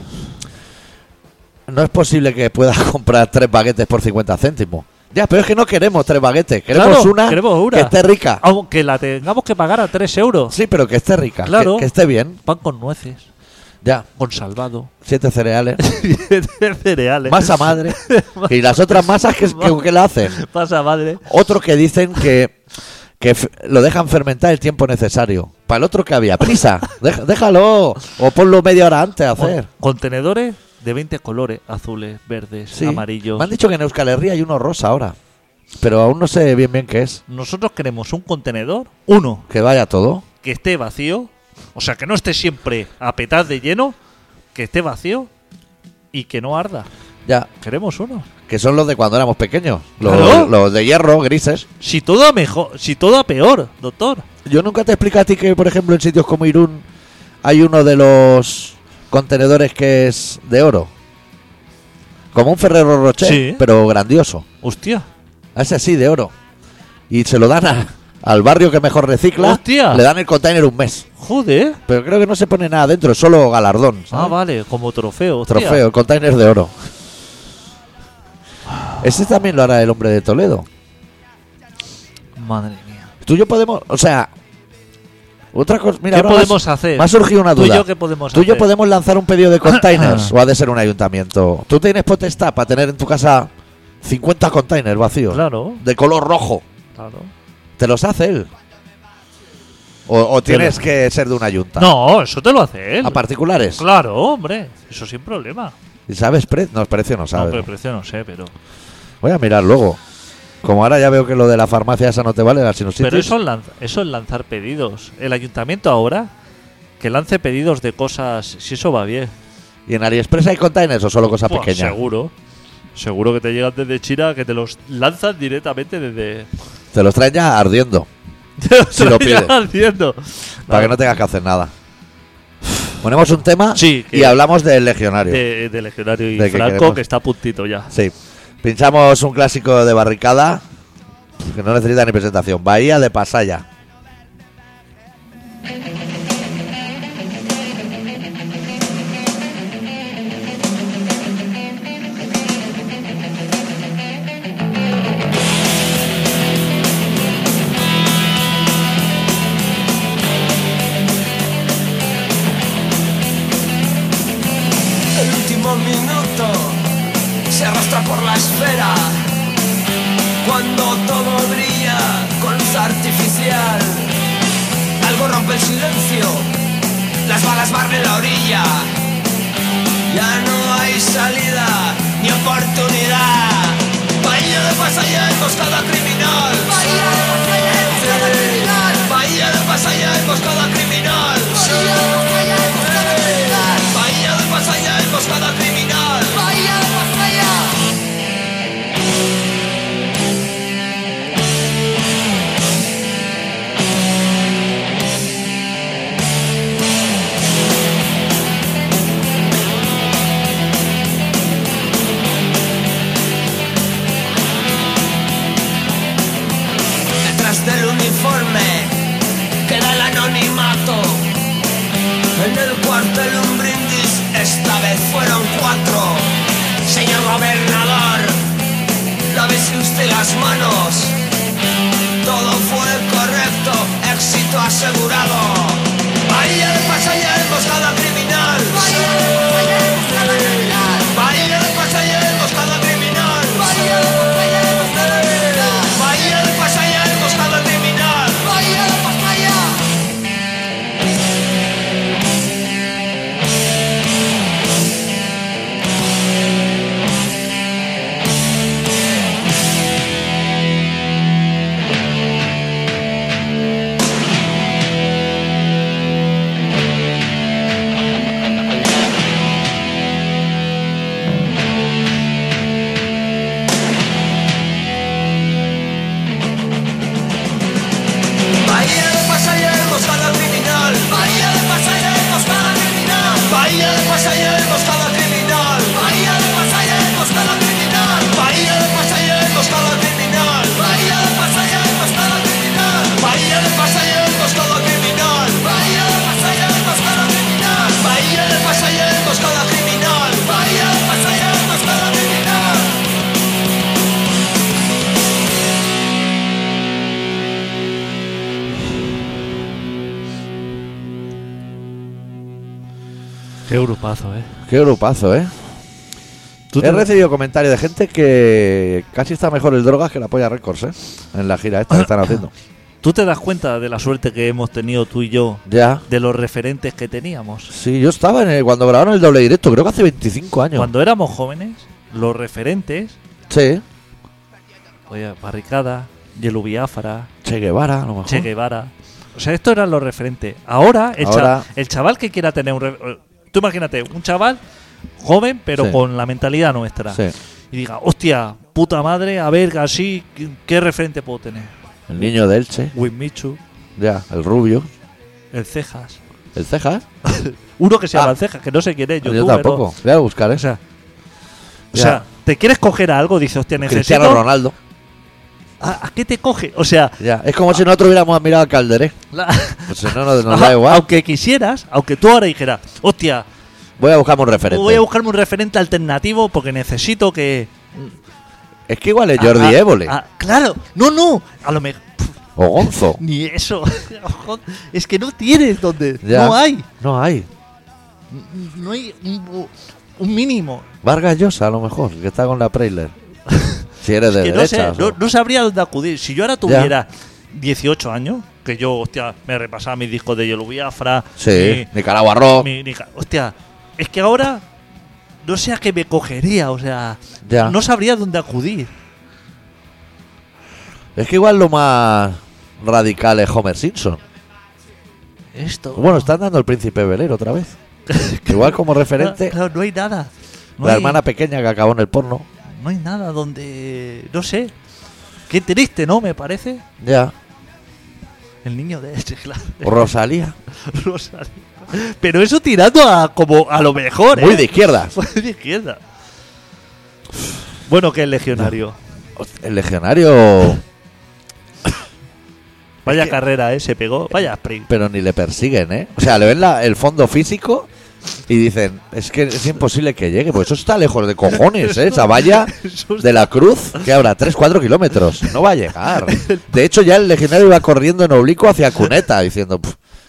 no es posible que puedas comprar 3 baguetes por 50 céntimos. Ya, pero es que no queremos 3 baguetes. Queremos, Claro, una, queremos una. que esté rica. Aunque la tengamos que pagar a 3 euros. Sí, pero que esté rica. Claro. Que esté bien. Pan con nueces, Ya. con salvado, 7 cereales. cereales. Masa madre. Y las otras masas que la hacen. Pasa madre. Otro que dicen que lo dejan fermentar el tiempo necesario. Para el otro que había prisa. Déjalo. O ponlo media hora antes a hacer. Contenedores de 20 colores: azules, verdes, Sí. amarillos. Me han dicho que en Euskal Herria hay uno rosa ahora. Pero aún no sé bien qué es. Nosotros queremos un contenedor, uno, Que vaya todo. que esté vacío, o sea, que no esté siempre a petar de lleno, que esté vacío y que no arda. Ya. Queremos uno. Que son los de cuando éramos pequeños. Los, Claro. los de hierro, grises. Si todo a mejor, si todo a peor, doctor. Yo nunca te explico a ti que, por ejemplo, en sitios como Irún hay uno de los contenedores que es de oro. Como un Ferrero Rocher, Sí. pero grandioso. Hostia. Ese sí, de oro. Y se lo dan al barrio que mejor recicla. Hostia. Le dan el container un mes. Joder. Pero creo que no se pone nada dentro, es solo galardón. ¿sabes? Ah, vale, como trofeo. hostia. Trofeo, el container de oro. Ese también lo hará el hombre de Toledo. Madre mía. Tú y yo podemos, o sea, otra cosa, mira, ¿Qué ahora podemos hacer? me ha surgido una Tú y duda. yo, ¿qué podemos Tú y yo hacer? podemos lanzar un pedido de containers o ha de ser un ayuntamiento. Tú tienes potestad para tener en tu casa 50 containers vacíos Claro, de color rojo. claro. ¿Te los hace él? ¿O tienes que ser de una ayunta? No, eso te lo hace él. ¿A particulares? Claro, hombre. Eso sin problema. ¿Y sabes precio? No, el precio no No, sabes. pero el precio no sé, pero. Voy a mirar luego. Como ahora ya veo que lo de la farmacia esa no te vale, la sinusitis. Pero eso es lanzar pedidos. El ayuntamiento ahora que lance pedidos de cosas, si eso va bien. ¿Y en AliExpress hay containers o solo cosas Buah, pequeñas? seguro. Seguro que te llegan desde China, que te los lanzan directamente desde. Te los traen ya ardiendo, Si lo pides. haciendo. para que no tengas que hacer nada. Ponemos un tema Sí, que- y hablamos del legionario. De Legionario y De que Franco, queremos- que está a puntito ya. Sí. Pinchamos un clásico de barricada que no necesita ni presentación. Bahía de Pasaya. por la esfera, cuando todo brilla con luz artificial. Algo rompe el silencio, las balas barren la orilla. Ya no hay salida ni oportunidad. Bahía de Pasaia, emboscada criminal. Bahía de Pasaia, emboscada criminal. Bahía de Pasaia, emboscada criminal. Bahía de Pasaia, emboscada criminal. Bahía de Pasaia. Del uniforme queda el anonimato. En el cuartel un brindis, esta vez fueron 4. Señor gobernador, lávese usted las manos. Todo fue correcto, éxito asegurado. Bahía de Pasaia, emboscada criminal. Bahía de Pasaia, emboscada criminal. Bahía de Pasaia, emboscada criminal. Bahía de Pasaia, emboscada criminal. Bahía de Pasaia, emboscada criminal. Bahía de Pasaia. Bahía de Pasaia, emboscada criminal. Bahía de Pasaia, emboscada criminal. Bahía de Pasaia, emboscada criminal. Bahía de Pasaia, emboscada criminal. Bahía de Pasaia, emboscada criminal. Bahía de Pasaia, emboscada criminal. Bahía de Pasaia, emboscada criminal. Bahía de Pasaia, emboscada criminal. Bahía de Pasaia, emboscada criminal. Bahía de Pasaia, emboscada criminal. Qué grupazo, Qué grupazo, ¿eh? He recibido comentarios de gente que casi está mejor el Drogas que la Polla Records, ¿eh? En la gira esta que están haciendo. ¿Tú te das cuenta de la suerte que hemos tenido tú y yo Ya. de los referentes que teníamos? Sí, yo estaba cuando grabaron el doble directo, creo que hace 25 años. Cuando éramos jóvenes, los referentes, Sí. oye, Barricada, Yelu Biafra, Che Guevara, a lo mejor. Che Guevara. O sea, estos eran los referentes. Ahora, el chaval que quiera tener tú imagínate, un chaval joven, pero Sí. con la mentalidad nuestra. Sí. Y diga, hostia, puta madre, a ver, así, ¿qué referente puedo tener? El niño de Elche. Winmichu, Ya. El Rubio. el Cejas. ¿El Cejas? Uno que se llama Ah. el Cejas, que no sé quién es, Yo youtuber, tampoco. Voy a buscar, ¿eh? O sea, Ya. ¿te quieres coger a algo? Dice, hostia, necesito... Cristiano Ronaldo. ¿A qué te coge? O sea... Ya. Es como si nosotros hubiéramos admirado a Calderé. la- Pues si no, nos da igual. Aunque quisieras, aunque tú ahora dijeras, hostia, Voy a buscarme un referente. voy a buscarme un referente alternativo porque necesito que... Es que igual es Jordi Évole. Claro, no, a lo mejor... O Gonzo. Ni eso. Es que no tienes donde... Ya. No hay. No hay. No hay un mínimo. Vargas Llosa, a lo mejor, que está con la Preisler. Si eres de Que no sé, derechas. no sabría dónde acudir. Si yo ahora tuviera 18 años, que yo, hostia, me repasaba mis discos de Yelu Biafra. Sí, Nicaragua Rock. Hostia, es que ahora no sé a qué me cogería, o sea, Ya. no sabría dónde acudir. Es que igual lo más radical es Homer Simpson. Esto. Bueno, están dando el Príncipe Velero otra vez. Igual como referente, Claro, no hay nada. No la hay- hermana pequeña que acabó en el porno. No hay nada donde. No sé. Qué triste, ¿no? Me parece. Ya. El niño de ese, claro. O Rosalía. Rosario. Pero eso tirando a como a lo mejor, Muy de izquierda. Muy de izquierda. Bueno, que el legionario. El legionario. Vaya Es que- carrera, se pegó. Vaya sprint. Pero ni le persiguen, ¿eh? O sea, le ven el fondo físico y dicen, es que es imposible que llegue. Pues eso está lejos de cojones, ¿eh? Esa valla Eso es- de la cruz, que habrá 3-4 kilómetros. No va a llegar. De hecho, ya el legionario iba corriendo en oblicuo hacia Cuneta, diciendo, "Pff,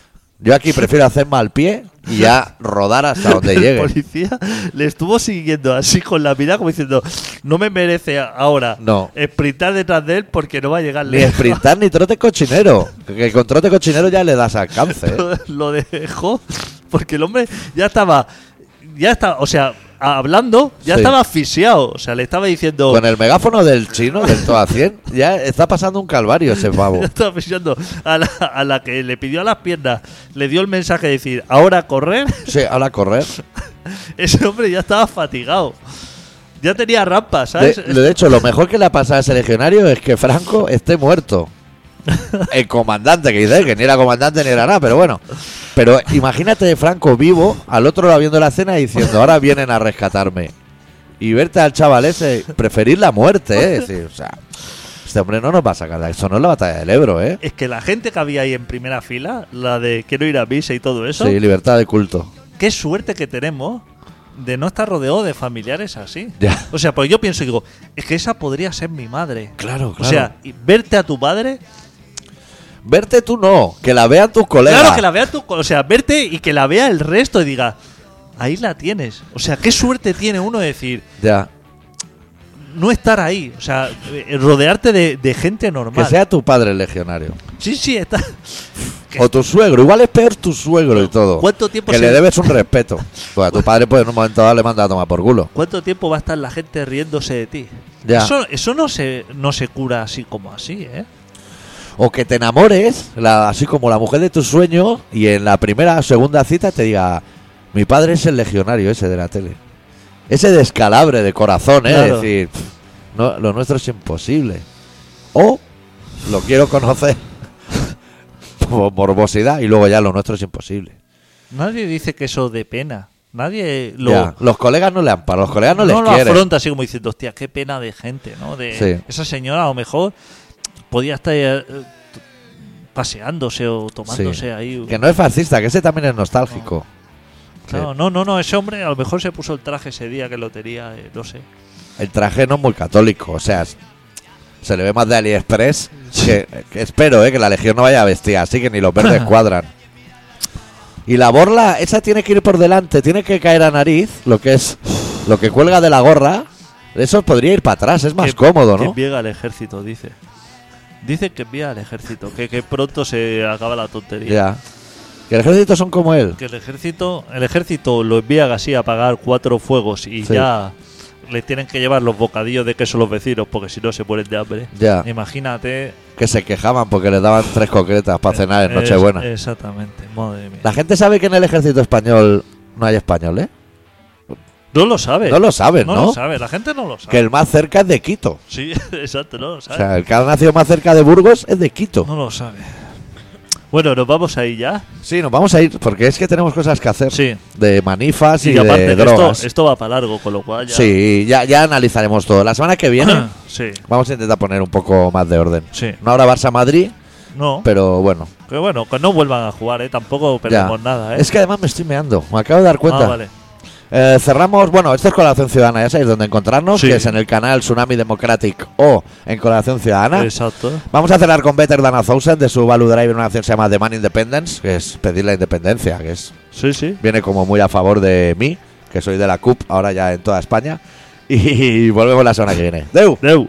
Yo aquí prefiero hacer mal pie y ya rodar hasta donde El llegue. policía le estuvo siguiendo así con la mirada como diciendo, no me merece ahora No. sprintar detrás de él porque no va a llegar Ni lejos. sprintar ni trote cochinero. Que con trote cochinero ya le das alcance. Lo dejó porque el hombre ya estaba, o sea, hablando, ya Sí. estaba asfixiado. O sea, le estaba diciendo... Con el megáfono del chino, del todo a 100, ya está pasando un calvario ese pavo. Ya estaba asfixiando a la que le pidió a las piernas, le dio el mensaje de decir, ahora a correr. Sí, ahora a correr. Ese hombre ya estaba fatigado. Ya tenía rampas, De, ¿sabes? de hecho, lo mejor que le ha pasado a ese legionario es que Franco esté muerto. El comandante, que dice que ni era comandante ni era nada, pero bueno. Pero imagínate Franco vivo, al otro lado viendo la escena y diciendo, ahora vienen a rescatarme. Y verte al chaval ese, preferir la muerte, ¿eh? Es decir, o sea, este hombre no nos va a sacar de eso, no es la batalla del Ebro, ¿eh? Es que la gente que había ahí en primera fila, la de quiero ir a misa y todo eso, Sí, libertad de culto. qué suerte que tenemos de no estar rodeado de familiares así. Ya. O sea, pues yo pienso y digo, es que esa podría ser mi madre. Claro, O sea, y verte a tu madre, verte tú no, que la vean tus colegas. claro que la vea o sea, verte y que la vea el resto y diga, ahí la tienes. O sea, qué suerte tiene uno de decir, Ya. no estar ahí. O sea, rodearte de gente Que normal. sea tu padre el legionario. Sí, está. O tu suegro, igual es peor tu suegro y todo. ¿Cuánto tiempo Que se- le debes un respeto. Pues a tu padre, pues en un momento dado le manda a tomar por culo. ¿Cuánto tiempo va a estar la gente riéndose de ti? Ya. Eso no se cura así como así, ¿eh? O que te enamores, así como la mujer de tus sueños, y en la primera o segunda cita te diga: mi padre es el legionario ese de la tele. Ese descalabre de corazón, ¿eh? Claro. Decir, no, lo nuestro es imposible. O lo quiero conocer por morbosidad y luego ya lo nuestro es imposible. Nadie dice que eso de pena. Nadie lo, Ya, los colegas no le amparan, los colegas no, no les lo quieren. afronta así como diciendo, hostia, qué pena de gente, ¿no? De Sí. esa señora a lo mejor podía estar paseándose o tomándose Sí. ahí. Que no es fascista, que ese también es nostálgico. Claro, no, ese hombre a lo mejor se puso el traje ese día que lo tenía, no sé. El traje no es muy católico, o sea, se le ve más de AliExpress. Que espero, que la legión no vaya vestida así, que ni los verdes cuadran. Y la borla, esa tiene que ir por delante, tiene que caer a nariz, lo que cuelga de la gorra. Eso podría ir para atrás, es más cómodo, Que ¿no? envía al ejército, dice. Dice que envía al ejército, que pronto se acaba la tontería. Ya. Que el ejército son como él. Que el ejército lo envía así a apagar 4 fuegos y Sí. ya le tienen que llevar los bocadillos de queso a los vecinos porque si no se mueren de hambre. Ya. Imagínate. Que se quejaban porque les daban 3 concretas para cenar en Nochebuena. Exactamente, madre mía. La gente sabe que en el ejército español no hay español, ¿eh? No lo sabe. No lo saben, No ¿no? lo sabe, la gente no lo sabe. Que el más cerca es de Quito. Sí, exacto, no lo O sabe. sea, el que ha nacido más cerca de Burgos es de Quito. No lo sabe. Bueno, nos vamos ahí ya. Sí, nos vamos a ir porque es que tenemos cosas que hacer. Sí. De manifas y, Y aparte, de que drogas. esto va para largo, con lo cual ya. Sí, ya analizaremos todo. La semana que viene Sí, vamos a intentar poner un poco más de orden. sí. No habrá Barça-Madrid, No, pero bueno. que bueno, que no vuelvan a jugar, ¿eh? Tampoco Ya. perdemos nada, ¿eh? Es que además me estoy meando. Me acabo de dar cuenta. Ah, vale. Cerramos, bueno, esto es Colaboración Ciudadana, ya sabéis dónde encontrarnos, Sí. que es en el canal Tsunami Democratic o en Colaboración Ciudadana. Exacto. Vamos a cerrar con Better Than a Thousand de su Value Drive, una canción que se llama The Man Independence, que es pedir la independencia, que es Sí, sí. viene como muy a favor de mí, que soy de la CUP, ahora ya en toda España. Y volvemos la semana que viene. ¡Deu! Deu.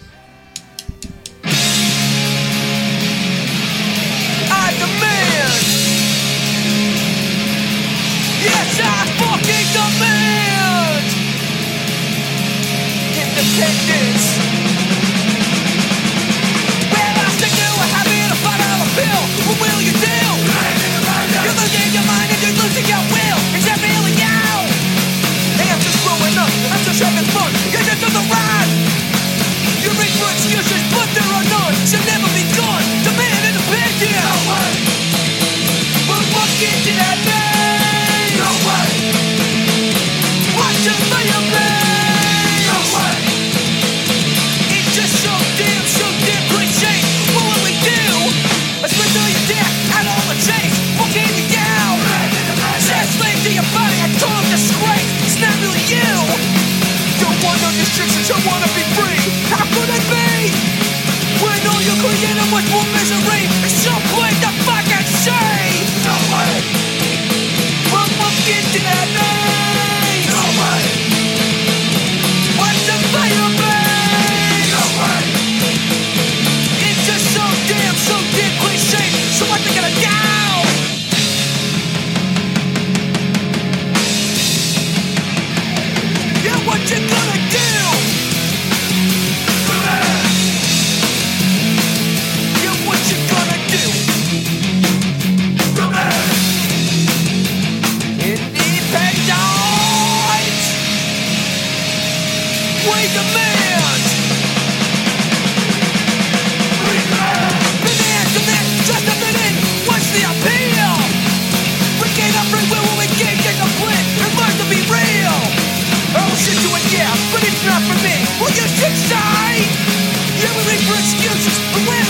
I demand. Yes, I fucking demand independence. Well, I think you were having a $5 bill. What will you do? You're losing your mind and you're losing your will. Is that really you? Hey, I'm just growing up. I'm just having fun. You're just on the ride. You reach for excuses, but there are none. Should never be done. Demand independence. No way. But what good did I make? No way. What just for your place? No way. It's just so damn cliche. What will we do? Let's split all your death and all the chase. What can you do? Set slave to your body and total disgrace. It's not really you. Don't want no restrictions, I wanna be free. How could it be? When all you're creating was more misery. It's so plain to fucking see. No way. you should say. You're looking for excuses, but when